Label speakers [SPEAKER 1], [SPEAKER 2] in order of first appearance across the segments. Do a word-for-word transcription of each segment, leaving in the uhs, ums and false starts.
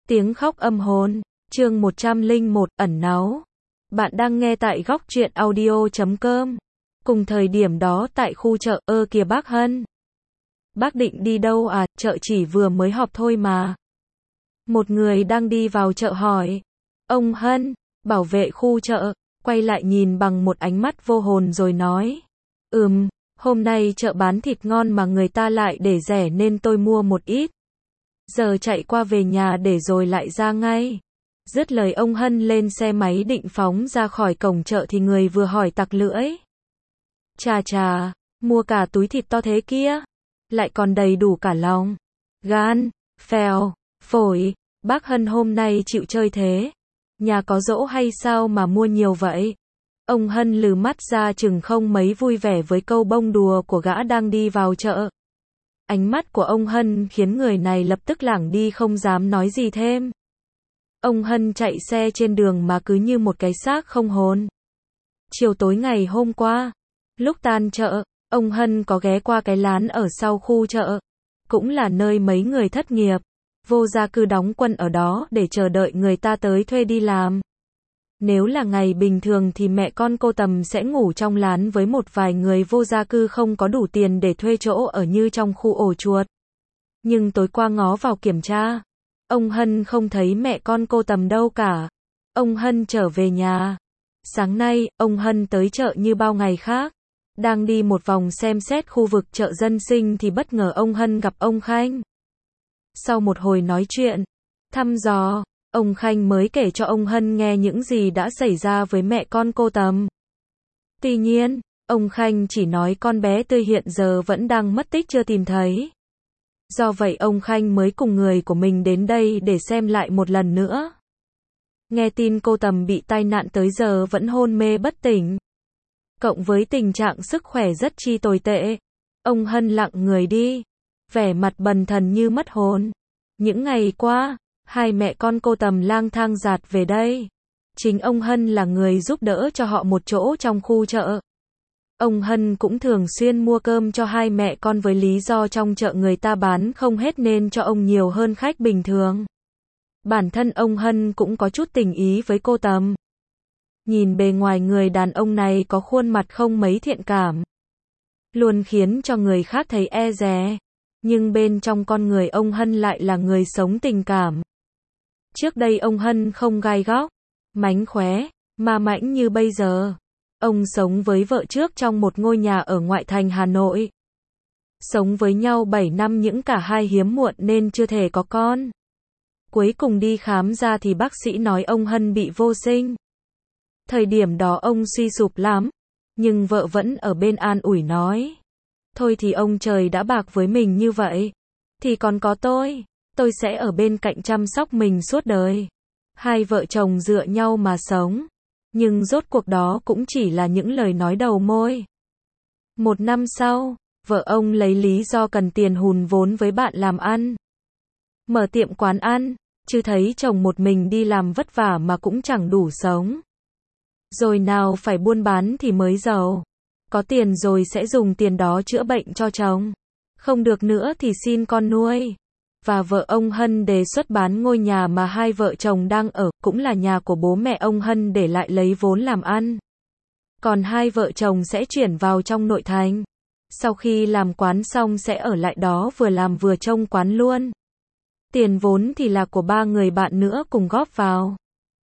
[SPEAKER 1] Tiếng khóc âm hồn, chương một trăm lẻ một, ẩn náu. Bạn đang nghe tại góc truyện audio chấm com. Cùng thời điểm đó tại khu chợ, ơ kìa bác Hân. Bác định đi đâu à, chợ chỉ vừa mới họp thôi mà. Một người đang đi vào chợ hỏi. Ông Hân, bảo vệ khu chợ, quay lại nhìn bằng một ánh mắt vô hồn rồi nói. Ừm, hôm nay chợ bán thịt ngon mà người ta lại để rẻ nên tôi mua một ít. Giờ chạy qua về nhà để rồi lại ra ngay. Dứt lời ông Hân lên xe máy định phóng ra khỏi cổng chợ thì người vừa hỏi tặc lưỡi. Chà chà, mua cả túi thịt to thế kia, lại còn đầy đủ cả lòng, gan, phèo, phổi, bác Hân hôm nay chịu chơi thế. Nhà có giỗ hay sao mà mua nhiều vậy? Ông Hân lừ mắt ra chừng không mấy vui vẻ với câu bông đùa của gã đang đi vào chợ. Ánh mắt của ông Hân khiến người này lập tức lảng đi không dám nói gì thêm. Ông Hân chạy xe trên đường mà cứ như một cái xác không hồn. Chiều tối ngày hôm qua, lúc tan chợ, ông Hân có ghé qua cái lán ở sau khu chợ. Cũng là nơi mấy người thất nghiệp, vô gia cư đóng quân ở đó để chờ đợi người ta tới thuê đi làm. Nếu là ngày bình thường thì mẹ con cô Tầm sẽ ngủ trong lán với một vài người vô gia cư không có đủ tiền để thuê chỗ ở như trong khu ổ chuột. Nhưng tối qua ngó vào kiểm tra, ông Hân không thấy mẹ con cô Tầm đâu cả. Ông Hân trở về nhà. Sáng nay, ông Hân tới chợ như bao ngày khác. Đang đi một vòng xem xét khu vực chợ dân sinh thì bất ngờ ông Hân gặp ông Khanh. Sau một hồi nói chuyện, thăm dò, ông Khanh mới kể cho ông Hân nghe những gì đã xảy ra với mẹ con cô Tầm. Tuy nhiên, ông Khanh chỉ nói con bé Tươi hiện giờ vẫn đang mất tích chưa tìm thấy. Do vậy ông Khanh mới cùng người của mình đến đây để xem lại một lần nữa. Nghe tin cô Tầm bị tai nạn tới giờ vẫn hôn mê bất tỉnh. Cộng với tình trạng sức khỏe rất chi tồi tệ, ông Hân lặng người đi, vẻ mặt bần thần như mất hồn. Những ngày qua, hai mẹ con cô Tầm lang thang dạt về đây. Chính ông Hân là người giúp đỡ cho họ một chỗ trong khu chợ. Ông Hân cũng thường xuyên mua cơm cho hai mẹ con với lý do trong chợ người ta bán không hết nên cho ông nhiều hơn khách bình thường. Bản thân ông Hân cũng có chút tình ý với cô Tầm. Nhìn bề ngoài người đàn ông này có khuôn mặt không mấy thiện cảm, luôn khiến cho người khác thấy e dè. Nhưng bên trong con người ông Hân lại là người sống tình cảm. Trước đây ông Hân không gai góc, mánh khóe, ma mãnh như bây giờ. Ông sống với vợ trước trong một ngôi nhà ở ngoại thành Hà Nội. Sống với nhau bảy năm những cả hai hiếm muộn nên chưa thể có con. Cuối cùng đi khám ra thì bác sĩ nói ông Hân bị vô sinh. Thời điểm đó ông suy sụp lắm, nhưng vợ vẫn ở bên an ủi nói. Thôi thì ông trời đã bạc với mình như vậy, thì còn có tôi, tôi sẽ ở bên cạnh chăm sóc mình suốt đời. Hai vợ chồng dựa nhau mà sống, nhưng rốt cuộc đó cũng chỉ là những lời nói đầu môi. Một năm sau, vợ ông lấy lý do cần tiền hùn vốn với bạn làm ăn. Mở tiệm quán ăn, chứ thấy chồng một mình đi làm vất vả mà cũng chẳng đủ sống. Rồi nào phải buôn bán thì mới giàu. Có tiền rồi sẽ dùng tiền đó chữa bệnh cho chồng. Không được nữa thì xin con nuôi. Và vợ ông Hân đề xuất bán ngôi nhà mà hai vợ chồng đang ở, cũng là nhà của bố mẹ ông Hân để lại lấy vốn làm ăn. Còn hai vợ chồng sẽ chuyển vào trong nội thành. Sau khi làm quán xong sẽ ở lại đó vừa làm vừa trông quán luôn. Tiền vốn thì là của ba người bạn nữa cùng góp vào.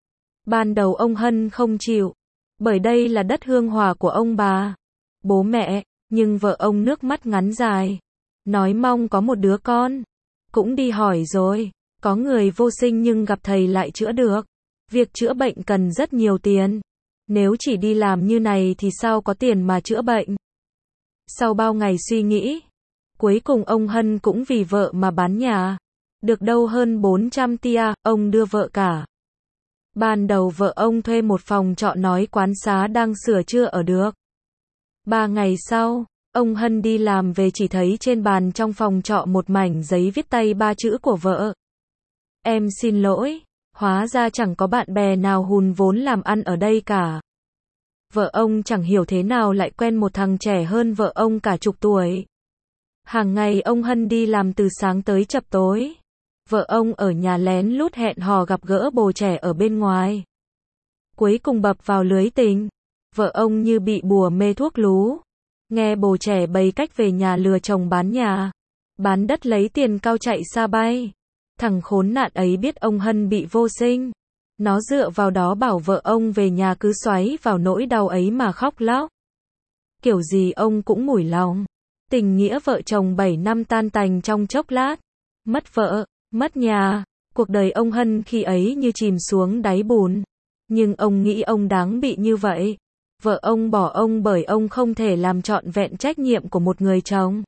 [SPEAKER 1] Ban đầu ông Hân không chịu, bởi đây là đất hương hỏa của ông bà, bố mẹ, nhưng vợ ông nước mắt ngắn dài, nói mong có một đứa con. Cũng đi hỏi rồi, có người vô sinh nhưng gặp thầy lại chữa được. Việc chữa bệnh cần rất nhiều tiền. Nếu chỉ đi làm như này thì sao có tiền mà chữa bệnh. Sau bao ngày suy nghĩ, cuối cùng ông Hân cũng vì vợ mà bán nhà. Được đâu hơn bốn trăm tia, ông đưa vợ cả. Ban đầu vợ ông thuê một phòng trọ nói quán xá đang sửa chưa ở được. Ba ngày sau, ông Hân đi làm về chỉ thấy trên bàn trong phòng trọ một mảnh giấy viết tay ba chữ của vợ. Em xin lỗi, hóa ra chẳng có bạn bè nào hùn vốn làm ăn ở đây cả. Vợ ông chẳng hiểu thế nào lại quen một thằng trẻ hơn vợ ông cả chục tuổi. Hàng ngày ông Hân đi làm từ sáng tới chập tối. Vợ ông ở nhà lén lút hẹn hò gặp gỡ bồ trẻ ở bên ngoài. Cuối cùng bập vào lưới tình. Vợ ông như bị bùa mê thuốc lú. Nghe bồ trẻ bày cách về nhà lừa chồng bán nhà, bán đất lấy tiền cao chạy xa bay. Thằng khốn nạn ấy biết ông Hân bị vô sinh. Nó dựa vào đó bảo vợ ông về nhà cứ xoáy vào nỗi đau ấy mà khóc lóc. Kiểu gì ông cũng mủi lòng. Tình nghĩa vợ chồng bảy năm tan tành trong chốc lát. Mất vợ, mất nhà. Cuộc đời ông Hân khi ấy như chìm xuống đáy bùn. Nhưng ông nghĩ ông đáng bị như vậy. Vợ ông bỏ ông bởi ông không thể làm trọn vẹn trách nhiệm của một người chồng.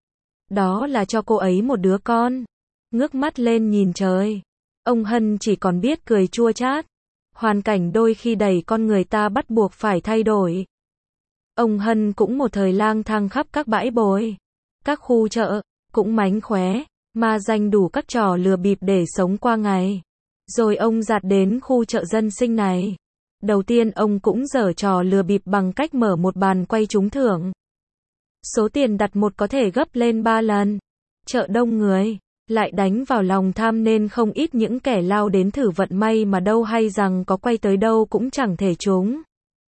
[SPEAKER 1] Đó là cho cô ấy một đứa con. Ngước mắt lên nhìn trời. Ông Hân chỉ còn biết cười chua chát. Hoàn cảnh đôi khi đẩy con người ta bắt buộc phải thay đổi. Ông Hân cũng một thời lang thang khắp các bãi bồi, các khu chợ, cũng mánh khóe, ma danh đủ các trò lừa bịp để sống qua ngày. Rồi ông dạt đến khu chợ dân sinh này. Đầu tiên ông cũng giở trò lừa bịp bằng cách mở một bàn quay trúng thưởng. Số tiền đặt một có thể gấp lên ba lần. Chợ đông người, lại đánh vào lòng tham nên không ít những kẻ lao đến thử vận may mà đâu hay rằng có quay tới đâu cũng chẳng thể trúng.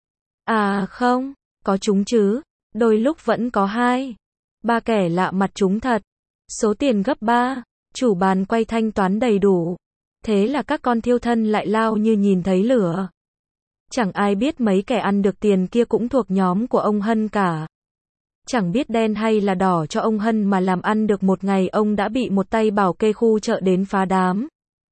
[SPEAKER 1] À không, có trúng chứ, đôi lúc vẫn có hai, ba kẻ lạ mặt trúng thật. Số tiền gấp ba, chủ bàn quay thanh toán đầy đủ. Thế là các con thiêu thân lại lao như nhìn thấy lửa. Chẳng ai biết mấy kẻ ăn được tiền kia cũng thuộc nhóm của ông Hân cả. Chẳng biết đen hay là đỏ cho ông Hân mà làm ăn được một ngày ông đã bị một tay bảo kê khu chợ đến phá đám.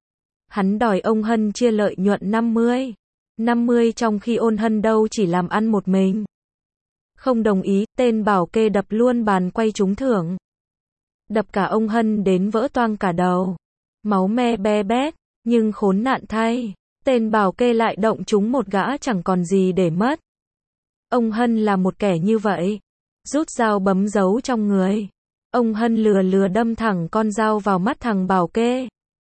[SPEAKER 1] Hắn đòi ông Hân chia lợi nhuận năm mươi. năm mươi trong khi ôn Hân đâu chỉ làm ăn một mình. Không đồng ý, tên bảo kê đập luôn bàn quay trúng thưởng. Đập cả ông Hân đến vỡ toang cả đầu. Máu me be bét, nhưng khốn nạn thay. Tên bảo kê lại động trúng một gã chẳng còn gì để mất. Ông Hân là một kẻ như vậy. Rút dao bấm giấu trong người. Ông Hân lừa lừa đâm thẳng con dao vào mắt thằng bảo kê.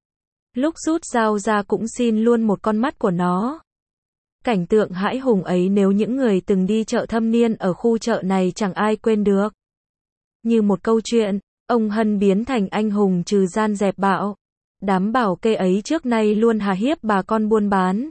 [SPEAKER 1] Lúc rút dao ra cũng xin luôn một con mắt của nó. Cảnh tượng hãi hùng ấy nếu những người từng đi chợ thâm niên ở khu chợ này chẳng ai quên được. Như một câu chuyện, ông Hân biến thành anh hùng trừ gian dẹp bạo. Đám bảo kê ấy trước nay luôn hà hiếp bà con buôn bán.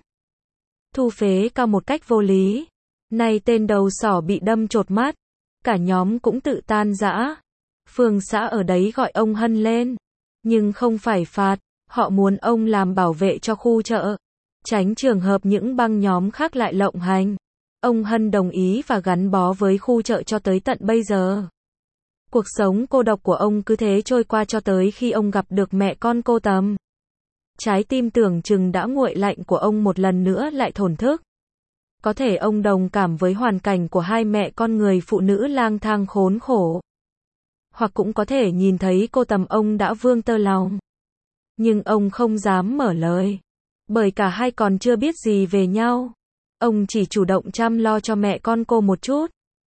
[SPEAKER 1] Thu phế cao một cách vô lý. Nay tên đầu sỏ bị đâm chột mắt. Cả nhóm cũng tự tan rã. Phường xã ở đấy gọi ông Hân lên. Nhưng không phải phạt, họ muốn ông làm bảo vệ cho khu chợ. Tránh trường hợp những băng nhóm khác lại lộng hành. Ông Hân đồng ý và gắn bó với khu chợ cho tới tận bây giờ. Cuộc sống cô độc của ông cứ thế trôi qua cho tới khi ông gặp được mẹ con cô Tầm. Trái tim tưởng chừng đã nguội lạnh của ông một lần nữa lại thổn thức. Có thể ông đồng cảm với hoàn cảnh của hai mẹ con người phụ nữ lang thang khốn khổ. Hoặc cũng có thể nhìn thấy cô Tầm ông đã vương tơ lòng. Nhưng ông không dám mở lời. Bởi cả hai còn chưa biết gì về nhau. Ông chỉ chủ động chăm lo cho mẹ con cô một chút.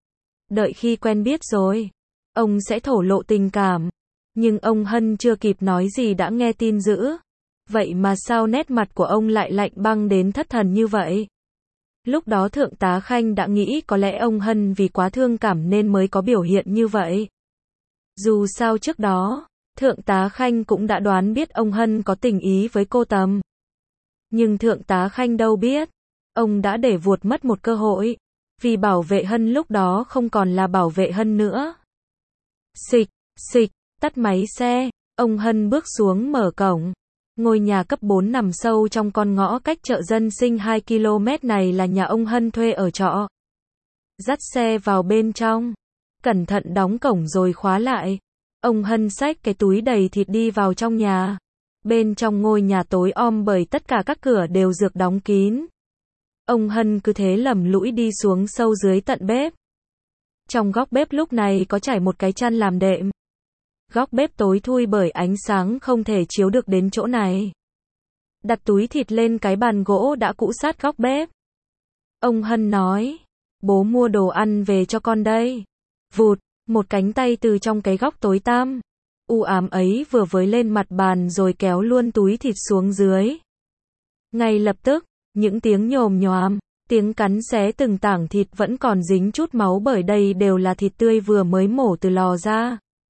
[SPEAKER 1] Đợi khi quen biết rồi, ông sẽ thổ lộ tình cảm. Nhưng ông Hân chưa kịp nói gì đã nghe tin dữ. Vậy mà sao nét mặt của ông lại lạnh băng đến thất thần như vậy? Lúc đó Thượng tá Khanh đã nghĩ có lẽ ông Hân vì quá thương cảm nên mới có biểu hiện như vậy. Dù sao trước đó, Thượng tá Khanh cũng đã đoán biết ông Hân có tình ý với cô Tầm. Nhưng Thượng tá Khanh đâu biết, ông đã để vuột mất một cơ hội. Vì bảo vệ Hân lúc đó không còn là bảo vệ Hân nữa. Xịch, xịch, tắt máy xe, ông Hân bước xuống mở cổng. Ngôi nhà cấp bốn nằm sâu trong con ngõ cách chợ dân sinh hai ki lô mét này là nhà ông Hân thuê ở trọ. Dắt xe vào bên trong, cẩn thận đóng cổng rồi khóa lại. Ông Hân xách cái túi đầy thịt đi vào trong nhà. Bên trong ngôi nhà tối om bởi tất cả các cửa đều dược đóng kín. Ông Hân cứ thế lầm lũi đi xuống sâu dưới tận bếp. Trong góc bếp lúc này có trải một cái chăn làm đệm. Góc bếp tối thui bởi ánh sáng không thể chiếu được đến chỗ này. Đặt túi thịt lên cái bàn gỗ đã cũ sát góc bếp. Ông Hân nói, bố mua đồ ăn về cho con đây. Vụt, một cánh tay từ trong cái góc tối tăm u ám ấy vừa với lên mặt bàn rồi kéo luôn túi thịt xuống dưới. Ngay lập tức, những tiếng nhồm nhoàm, tiếng cắn xé từng tảng thịt vẫn còn dính chút máu bởi đây đều là thịt tươi vừa mới mổ từ lò ra.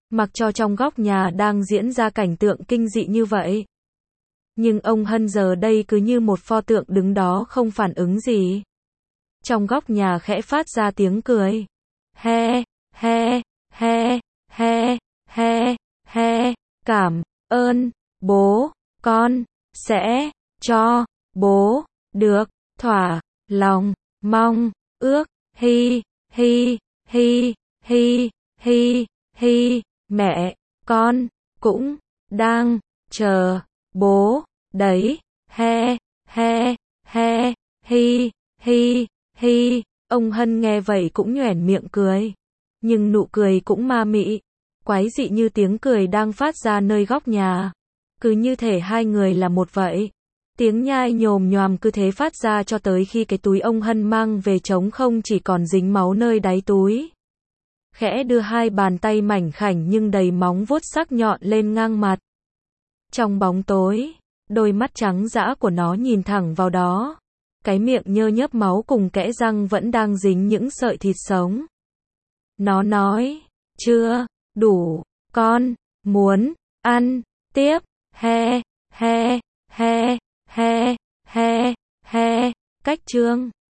[SPEAKER 1] mặc cho trong góc nhà đang diễn ra cảnh tượng kinh dị như vậy. Nhưng ông Hân giờ đây cứ như một pho tượng đứng đó không phản ứng gì. Trong góc nhà khẽ phát ra tiếng cười. He, he, he, he, he, he, cảm ơn, bố, con sẽ cho bố được thỏa lòng, mong, ước, hi, hi, hi, hi, hi, hi, mẹ, con cũng đang chờ bố đấy, he, he, he, hi, hi, hi. Ông Hân nghe vậy cũng nhoẻn miệng cười. Nhưng nụ cười cũng ma mị, quái dị như tiếng cười đang phát ra nơi góc nhà. Cứ như thể hai người là một vậy. Tiếng nhai nhồm nhoàm cứ thế phát ra cho tới khi cái túi ông Hân mang về trống không chỉ còn dính máu nơi đáy túi. Khẽ đưa hai bàn tay mảnh khảnh nhưng đầy móng vuốt sắc nhọn lên ngang mặt. Trong bóng tối, đôi mắt trắng dã của nó nhìn thẳng vào đó. Cái miệng nhơ nhớp máu cùng kẽ răng vẫn đang dính những sợi thịt sống. Nó nói, chưa, đủ, con, muốn, ăn, tiếp, he, he, he, he, he, he, cách chương.